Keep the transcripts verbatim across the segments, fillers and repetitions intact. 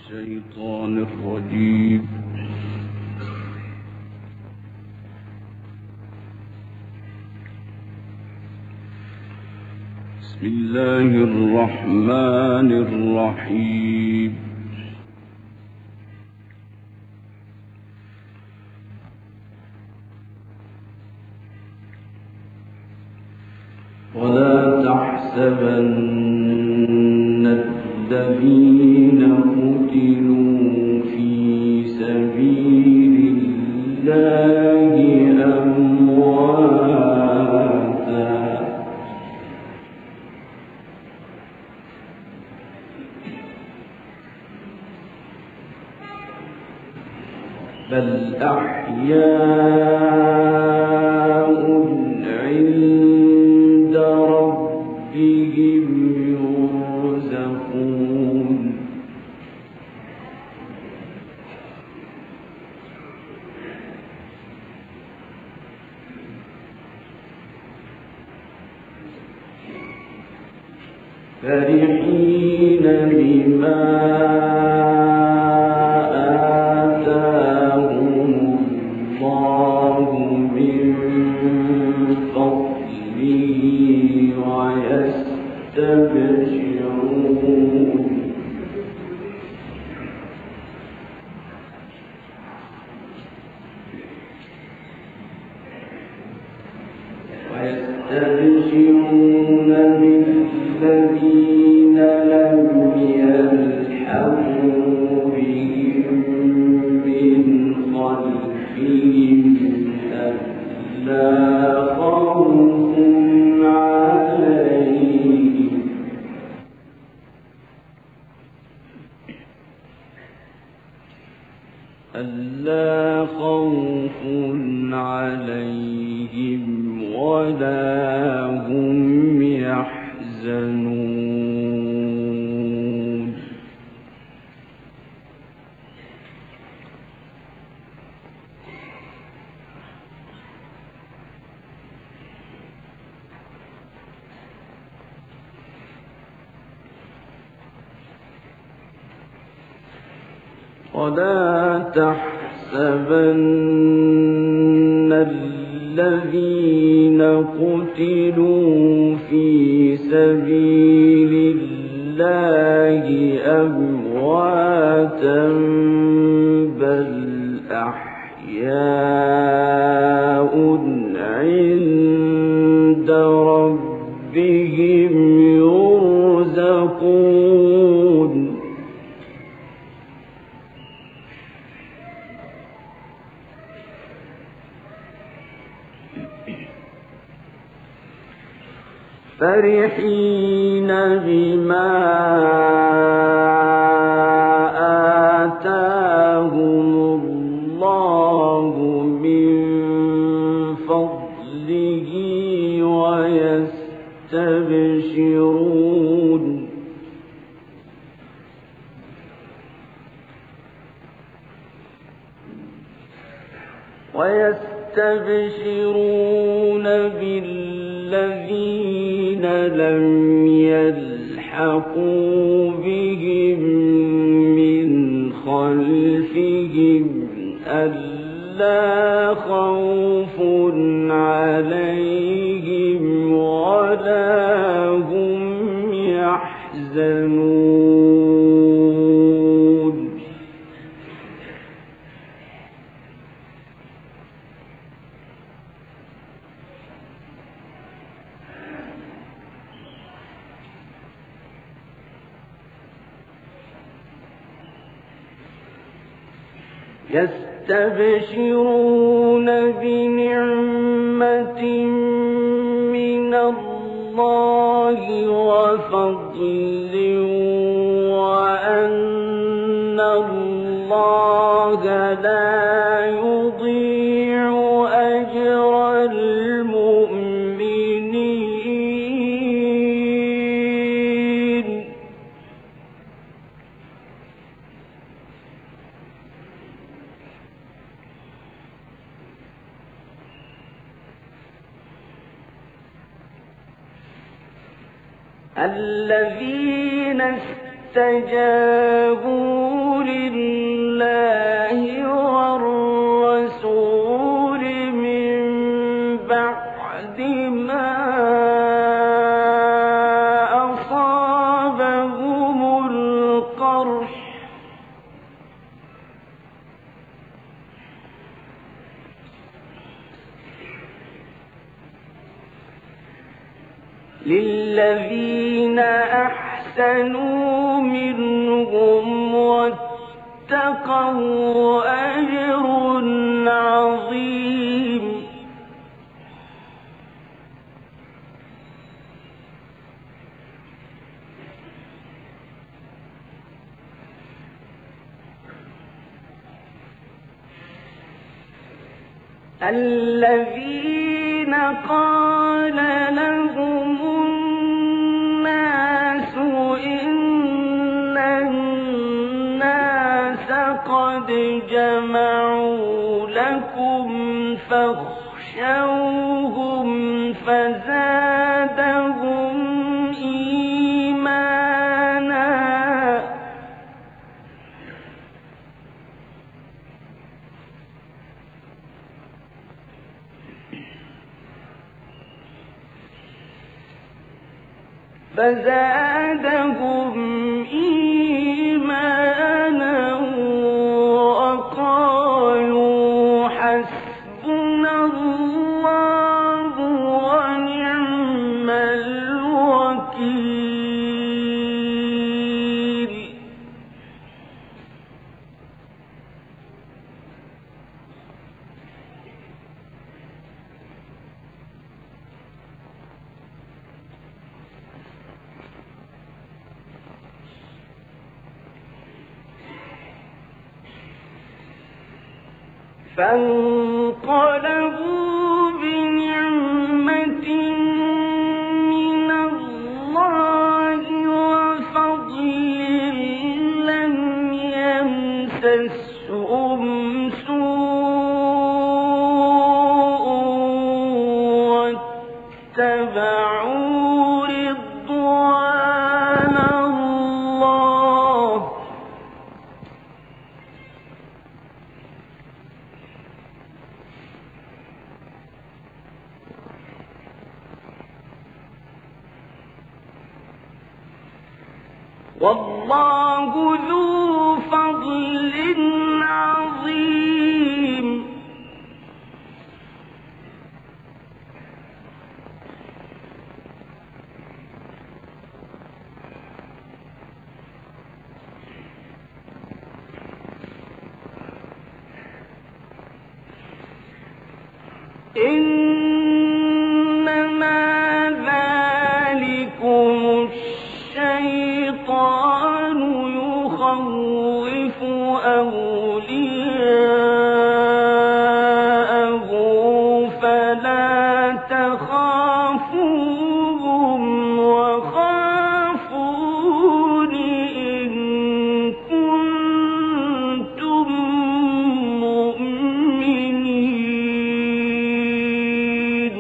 الشيطان الرجيم. بسم الله الرحمن الرحيم. ولا تحسبن الذين قتلوا في سبيل الله أمواتا بل أحياء عند ربهم يرزقون فرحين بما آتاهم الله من فضله ويستبشرون ويستبشرون بالذين لم يلحقوا بهم من خلفهم ألا خوف عليهم ألا خوف عليهم ولا هم يحزنون ولا تحسبن الذين قتلوا في سبيل الله أمواتا بل أحياء عند ربهم يرزقون فرحين بما آتاهم الله من فضله ويستبشرون ويستبشرون بالذين لم يلحقوا بهم من خلفهم ألا خوف عليهم ولا هم يحزنون يستبشرون بنعمة من الله وفضل وأن الله لا يضيع أجر المؤمنين الذين استجابوا للذين أحسنوا منهم واتقوا أجر عظيم. الذين قال لهم الناس إن الناس قد جمعوا لكم فاخشوهم فزادهم إيمانا فزادهم إيمانا وقالوا حسبنا الله ونعم الوكيل. فانقلبوا بنعمة من الله وفضل لم يمسسهم سوء واتبعوا رضوان الله والله ذو فضل عظيم. إنما ذلكم الشيطان يخوف أولياءه فلا تخافوهم وخافون إن كنتم مؤمنين.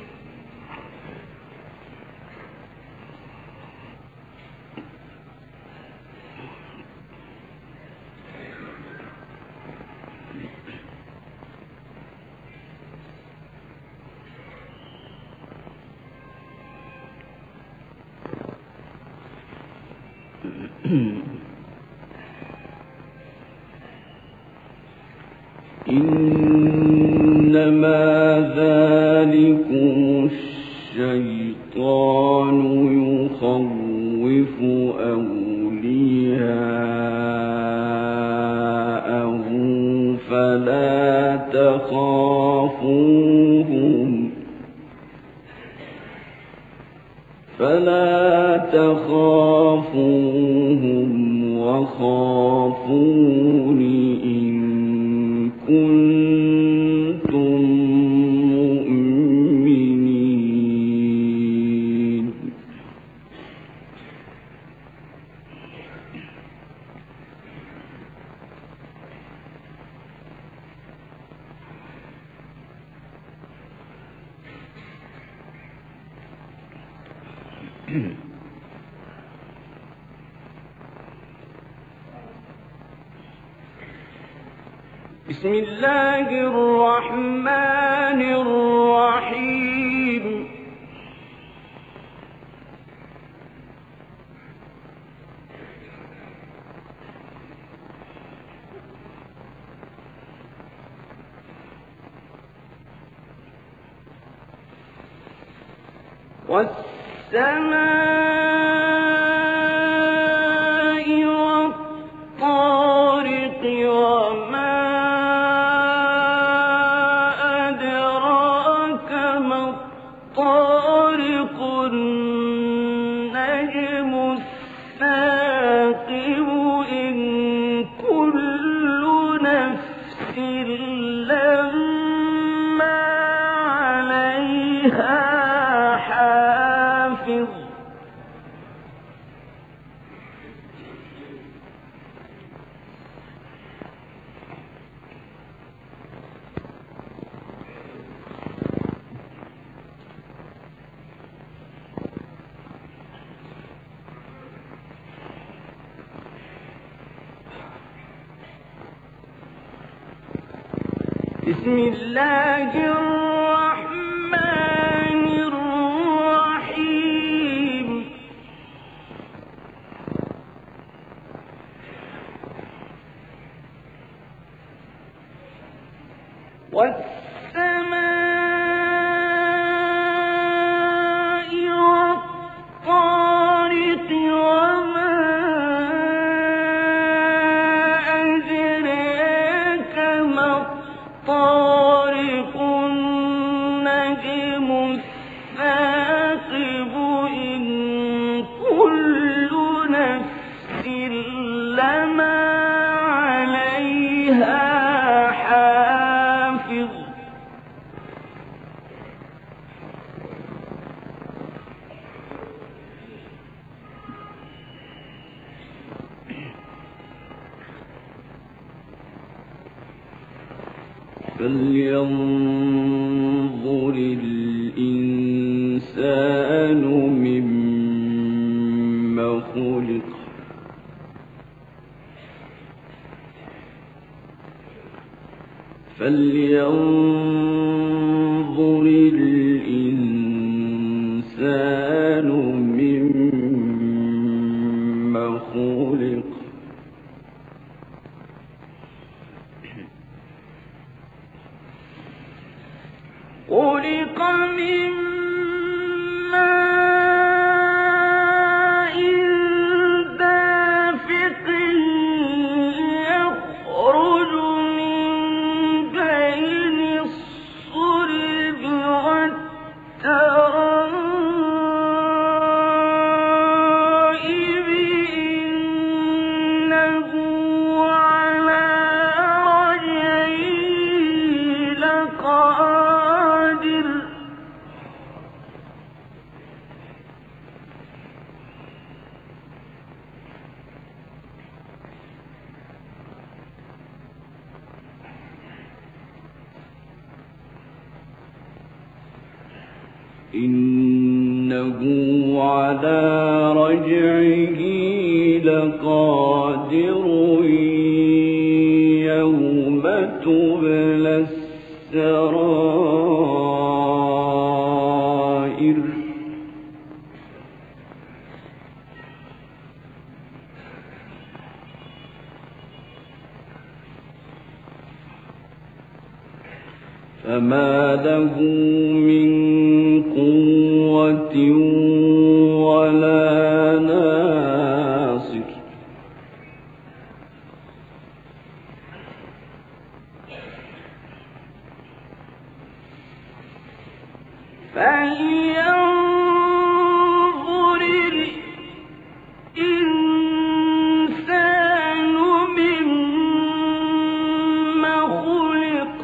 إنما ذلكم الشيطان يخوف أولياءه فلا تخافوهم فلا تخافوهم وخافون إن كنتم مؤمنين. بسم الله الرحمن الرحيم. والسابقون والطارق وما أدراك ما الطارق النجم الثاقب إن كل نفس لما عليها حافظ بسم الله الرحمن الرحيم والسماء والطارق وما أدراك ما الطارق النجم الثاقب إن كل نفس لما عليها حافظ فلينظر الإنسان مما خلق فلينظر الإنسان مما خلق خلق من ماء دافق يخرج من بين الصلب والترائب إنه على رجعه لقادر إنه على رجعه لقادر يوم تبلى السرائر فما له من قوة ولا ناصر فلينظر الإنسان مما خلق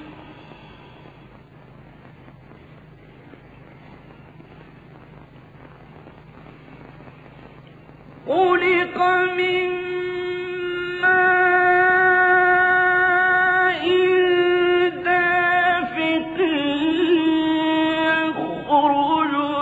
خلق من ماء دافق يخرج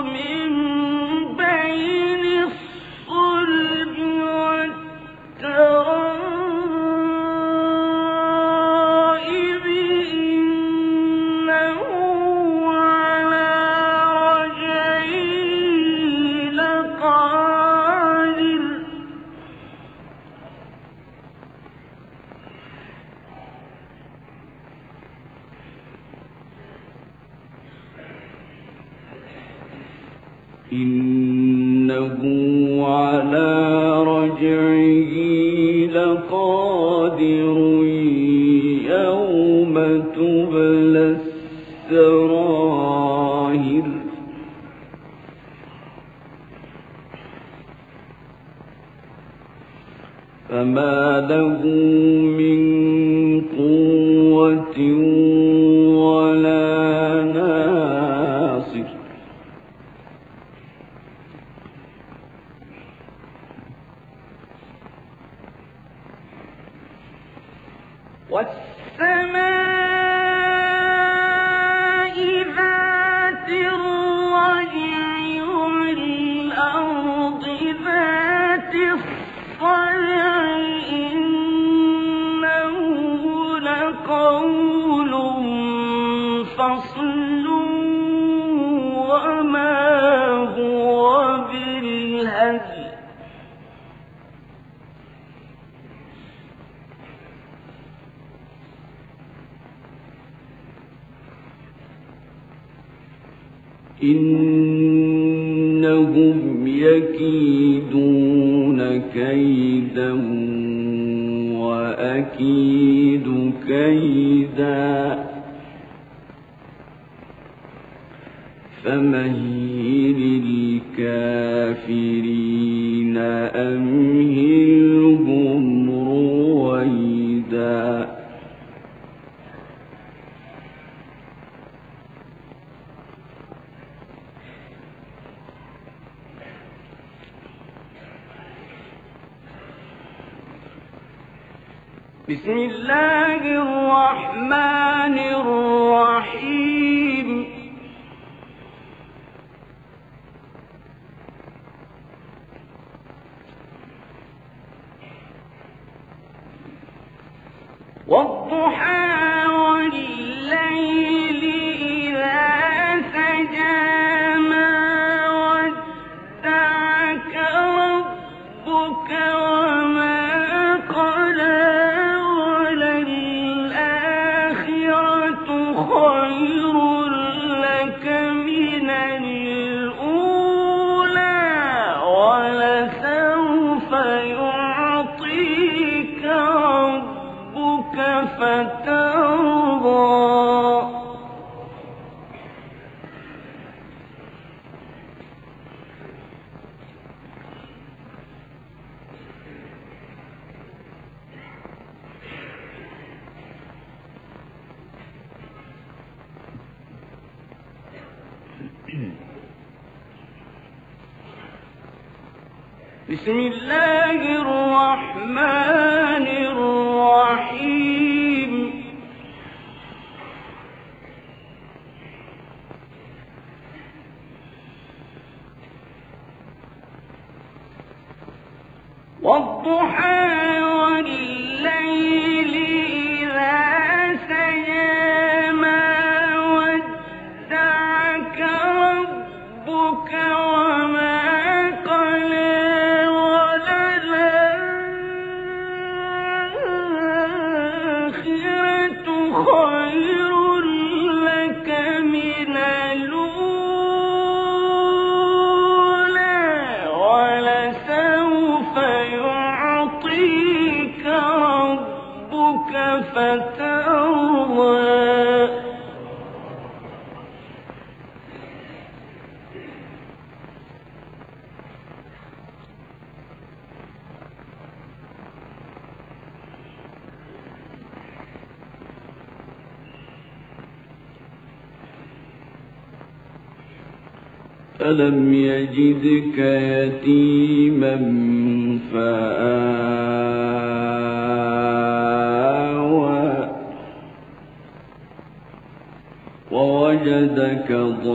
إنه على رجعه لقادر يوم تبلى السرائر فما له من قوة ولا ناصر والسماء ذات الرجع والأرض ذات الصدع إنه لقول فصل وما هو بالهزل إنهم يكيدون كيدا وأكيد كيدا فمهل الكافرين أمهلهم رويدا بسم الله الرحمن الرحيم والضحى والليل إذا سجى ما ودعك ربك وما قلى وللآخرة خير لك من الأولى ولسوف يعطيك ربك فترضى بسم الله الرحمن الرحيم والضحى والليل إذا سجى ما ودعك ربك وما قلى وللآخرة خير لك من الأولى ولسوف يعطيك ربك فترضى ألم يجدك يتيما فآوى ووجدك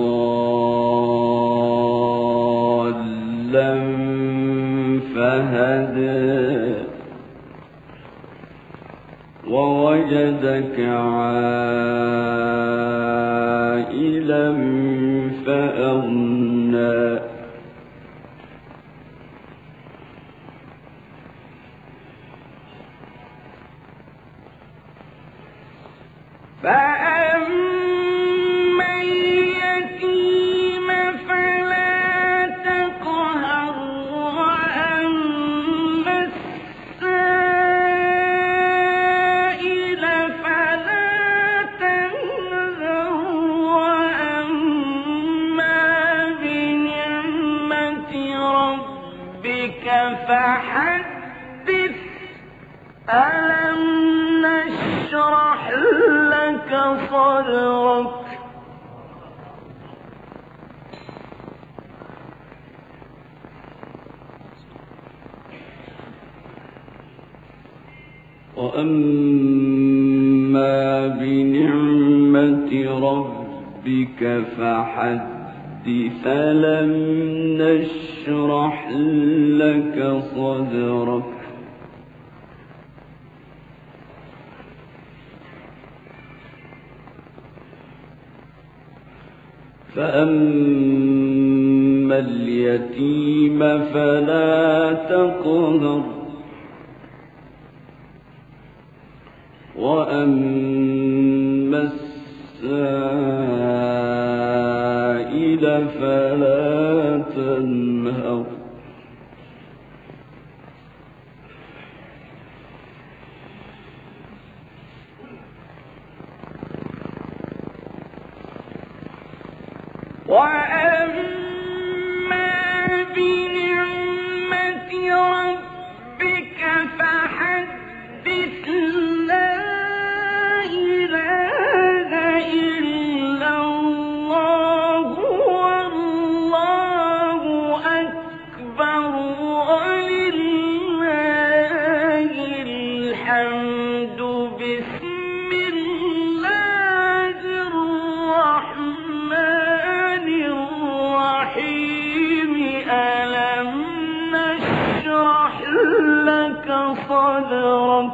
ضالا فهدى ووجدك عائلا فأغنى فأما اليتيم فلا ألم نشرح لك صدرك وأما بنعمة ربك فحدث ألم نشرح لك صدرك فأما اليتيم فلا تقهر وأما السائل فلا تنهر وأما بنعمة ربك فحدث لا إله إلا الله والله أكبر ولله الحمد بسم الله الرحمن الرحيم ألم نشرح لك صدرك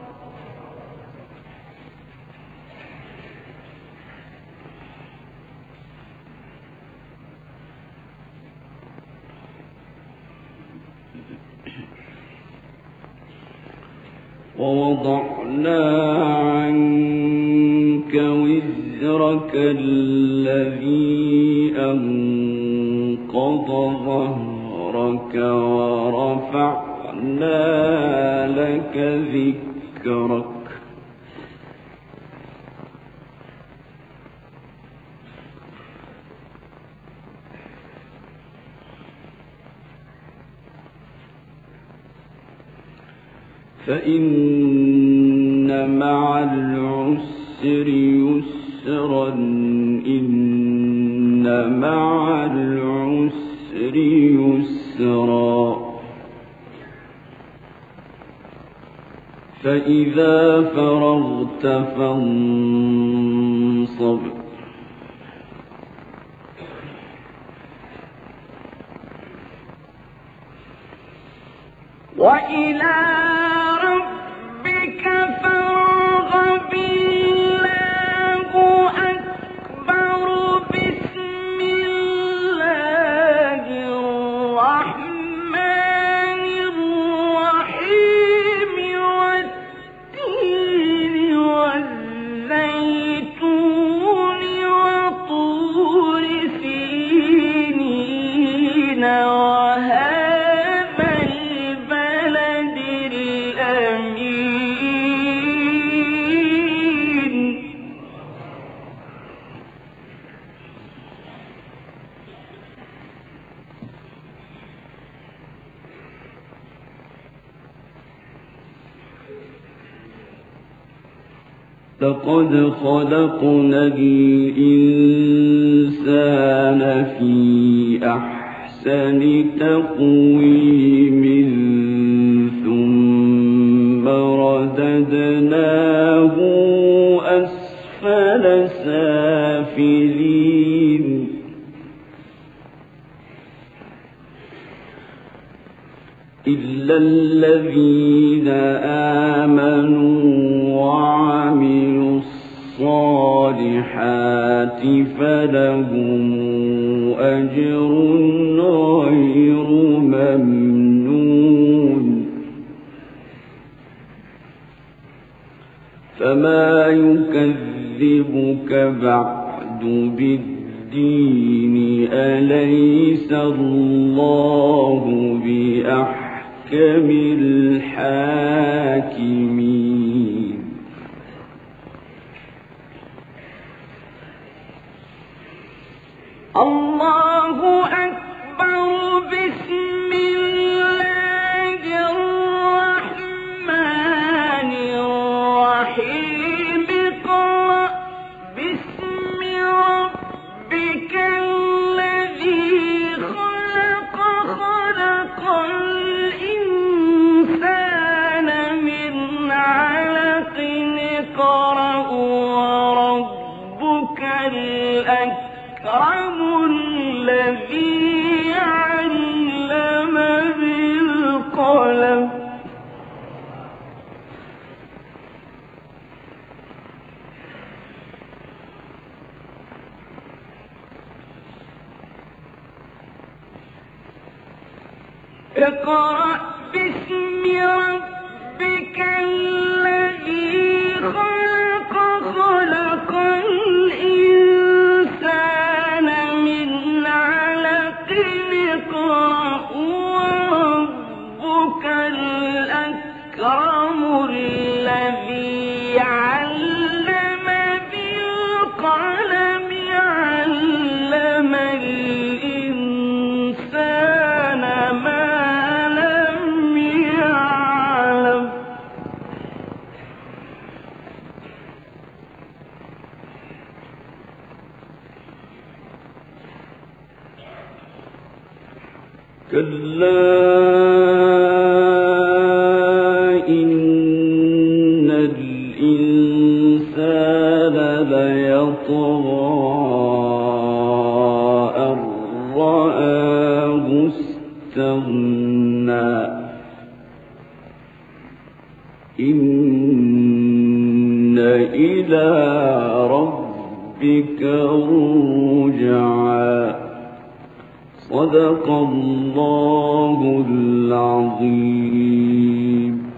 ووضعنا عنك وزرك الذي أنقض ظهرك ورفعنا لك ذكرك فإن مع العسر يسرا إن مع العسر يسرا فإذا فرغت فانصب وإلى ربك فارغب الله أكبر بسم الله الرحمن الرحيم والتين والزيتون وطور سينين لقد خلقنا الإنسان في أحسن تقويم ثم رددناه أسفل سافلين إلا الذين آمنوا وعملوا الصالحات فلهم أجر غير ممنون فما يكذبك بعد بالدين أليس الله بأحكم الحاكمين الله أكبر بسم الله الرحمن اقرأ وربك الأكرم الذي علم بالقلم اقرأ باسم ربك الذي خلق خلق الإنسان من علق اقرأ وربك الأكرم الذي علم بالقلم علم الإنسان ما لم يعلم كلا إن الإنسان ليطغى أن رآه استغنى إن إلى ربك الرجعى صدق الله العظيم.